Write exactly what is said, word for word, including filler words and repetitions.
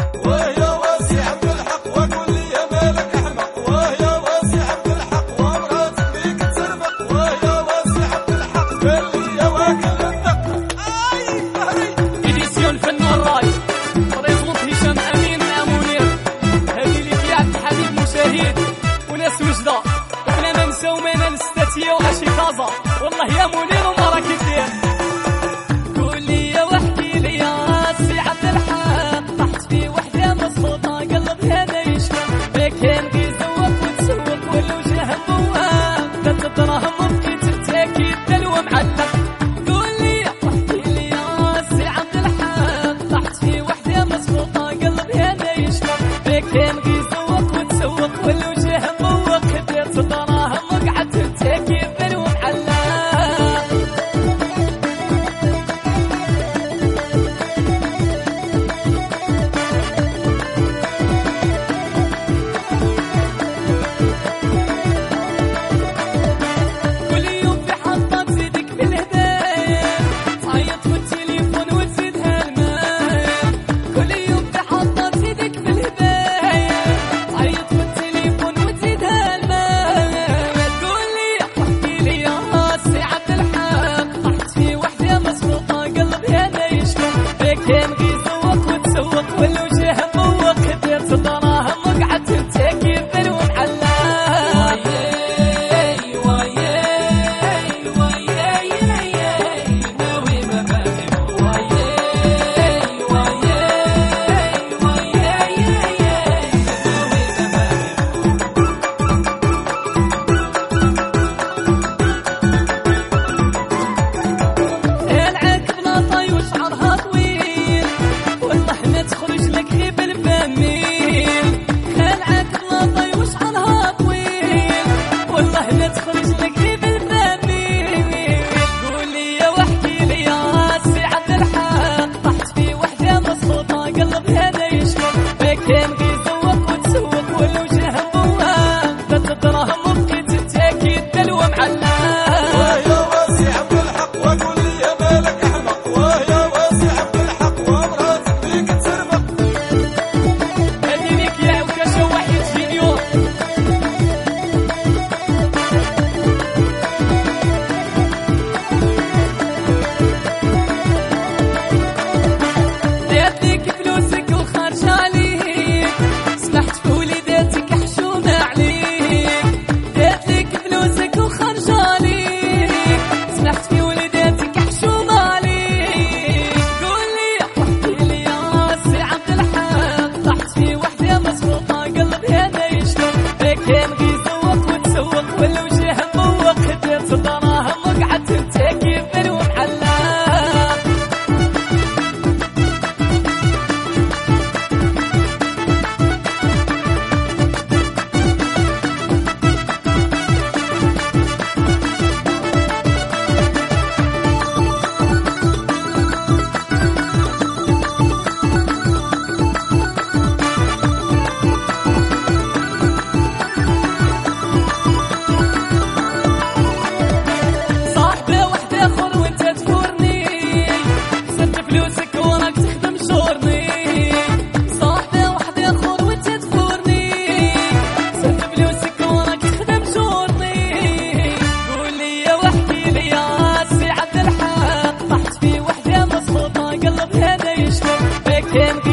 ويا واسع عبد الحق وقول لي يا مالك احمق، ويا واسع عبد الحق ومراتك فيك تسربق، ويا واسع عبد الحق قال لي يا واكل الدق. اي فهري إديسيون الفن والراي بريزونط هشام امين مع منير، هذه اللي فيها عبد الحبيب مشاهد وناس وجده، وحنا ما نساو ما نستاتيو اشي كازا، والله يا منير وما راك دير. قول لي واحكي لي يا سي عبد الحق، طحت في وحده مصفوطه قلبها ما يشفى، كان بيزوق وتسوق والوجه مبوق، ثلاث دراهم بكيت التاكيد دلو معلق. قول لي واحكي لي يا سي عبد الحق، طحت في وحده مصفوطه قلبها ما يشفى، كان بيزوق وتسوق والوجه مبوق، ثلاث دراهم وقعدت التاكيد دلو معلق. كل يوم في حظك زيدك بالهدايا، تعيط في التليفون وتزيدها المايل، كل يوم في حظك زيدك بالهدايا، تعيط في التليفون وتزيدها المايل. قول لي واحكي لي يا سي عبد الحق، طحت في وحده مسروقه قلبها ما يشفى، كان بيزوق وتسوق والوجه مبوق، ثلاث دراهم وقعدت التاكيد دلو معلق. العك بلاطي وشعرها طويل، والله ما تخرج لك غير بالفميل، العك بلاطي وشعرها طويل، والله ما تخرج لك غير بالفميل. قول لي واحكي لي يا سي عبد الحق، طحت في وحده مصفوطه قلبها ما يشفى، كان بيزوق وتسوق والوجه مبوق، ثلاث دراهم بكيت التاكيد دلو معلق. ويا واسع عبد الحق وقول لي يا مالك احمق، ويا واسع عبد الحق ومراتك فيك تسربق. هذه ليك يا وكاشة وحيد فيديو. ديت ليك فلوسك وخارجة عليك، سمحت في وليداتك حشومة عليك، ديت ليك فلوسك وخارجة عليك، سمحت في وليداتك حشومة عليك. قول لي واحكي لي يا سي عبد الحق، طحت في وحدة مسروقة قلبها ما يشفى، كان بيزوق وتسوق والوجه مبوق، ثلاث دراهم وقعدت التاكيد دلو معلق. صاحبة وحدة خور وانت تفورني، صرت فلوسك وراك تخدم شورني، صاحبة وحدة خور وانت تفورني، صرت فلوسك وراك تخدم شورني. قول لي واحكي لي يا سي عبد الحق، طحت في وحدة مسخوطة قلبها ما يشفى، كان